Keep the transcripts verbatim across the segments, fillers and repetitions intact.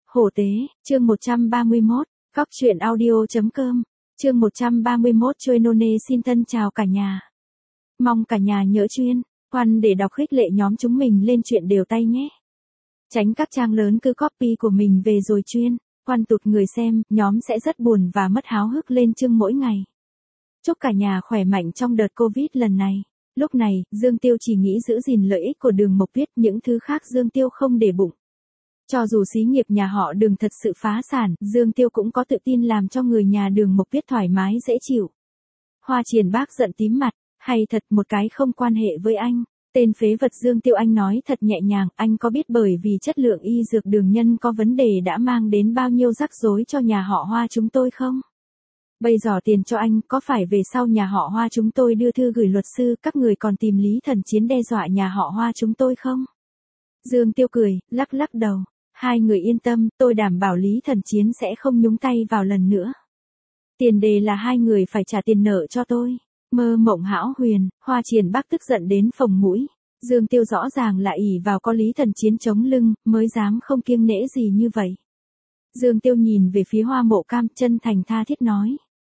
Hổ tế, chương một trăm ba mươi mốt, Cóc truyện audio chấm com, chương một trăm ba mươi mốt Choi None xin thân chào cả nhà. Mong cả nhà nhớ chuyên, khoan để đọc khích lệ nhóm chúng mình lên chuyện đều tay nhé. Tránh các trang lớn cứ copy của mình về rồi chuyên, khoan tụt người xem, nhóm sẽ rất buồn và mất háo hức lên chương mỗi ngày. Chúc cả nhà khỏe mạnh trong đợt Covid lần này. Lúc này, Dương Tiêu chỉ nghĩ giữ gìn lợi ích của Đường Mộc Viết, những thứ khác Dương Tiêu không để bụng. Cho dù xí nghiệp nhà họ Đường thật sự phá sản, Dương Tiêu cũng có tự tin làm cho người nhà Đường Mộc Viết thoải mái dễ chịu. Hoa Triển Bác giận tím mặt, hay thật một cái không quan hệ với anh. Tên phế vật Dương Tiêu anh nói thật nhẹ nhàng, anh có biết bởi vì chất lượng y dược Đường Nhân có vấn đề đã mang đến bao nhiêu rắc rối cho nhà họ Hoa chúng tôi không? Bây giờ tiền cho anh, có phải về sau nhà họ Hoa chúng tôi đưa thư gửi luật sư, các người còn tìm Lý Thần Chiến đe dọa nhà họ Hoa chúng tôi không? Dương Tiêu cười, lắc lắc đầu. Hai người yên tâm, tôi đảm bảo Lý Thần Chiến sẽ không nhúng tay vào lần nữa. Tiền đề là hai người phải trả tiền nợ cho tôi. Mơ mộng hão huyền, Hoa Triển Bác tức giận đến phồng mũi. Dương Tiêu rõ ràng là ỷ vào có Lý Thần Chiến chống lưng, mới dám không kiêng nể gì như vậy. Dương Tiêu nhìn về phía Hoa Mộ Cam, chân thành tha thiết nói.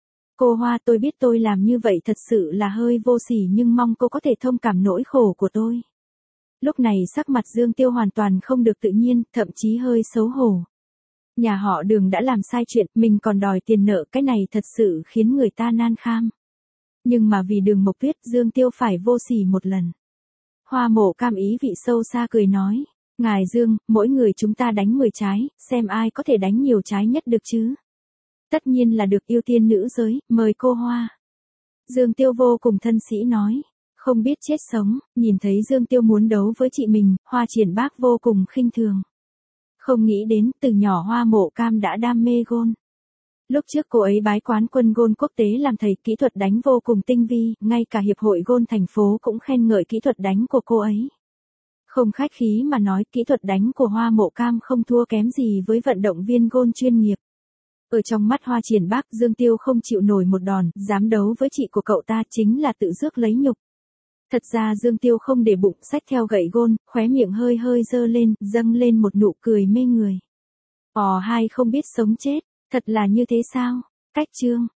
Cô Hoa, tôi biết tôi làm như vậy thật sự là hơi vô sỉ, nhưng mong cô có thể thông cảm nỗi khổ của tôi. Lúc này sắc mặt Dương Tiêu hoàn toàn không được tự nhiên, thậm chí hơi xấu hổ. Nhà họ Đường đã làm sai chuyện, mình còn đòi tiền nợ, cái này thật sự khiến người ta nan kham. Nhưng mà vì Đường Mộc Viết, Dương Tiêu phải vô sỉ một lần. Hoa Mộ Cam ý vị sâu xa cười nói. Ngài Dương, mỗi người chúng ta đánh mười trái, xem ai có thể đánh nhiều trái nhất được chứ. Tất nhiên là được ưu tiên nữ giới, mời cô Hoa. Dương Tiêu vô cùng thân sĩ nói. Không biết chết sống, nhìn thấy Dương Tiêu muốn đấu với chị mình, Hoa Triển Bác vô cùng khinh thường. Không nghĩ đến, từ nhỏ Hoa Mộ Cam đã đam mê gôn. Lúc trước cô ấy bái quán quân gôn quốc tế làm thầy, kỹ thuật đánh vô cùng tinh vi, ngay cả hiệp hội gôn thành phố cũng khen ngợi kỹ thuật đánh của cô ấy. Không khách khí mà nói, kỹ thuật đánh của Hoa Mộ Cam không thua kém gì với vận động viên gôn chuyên nghiệp. Ở trong mắt Hoa Triển Bác, Dương Tiêu không chịu nổi một đòn, dám đấu với chị của cậu ta chính là tự rước lấy nhục. Thật ra Dương Tiêu không để bụng, xách theo gậy gôn, khóe miệng hơi hơi dơ lên, dâng lên một nụ cười mê người. Ồ, hai không biết sống chết, thật là như thế sao? Cách chương,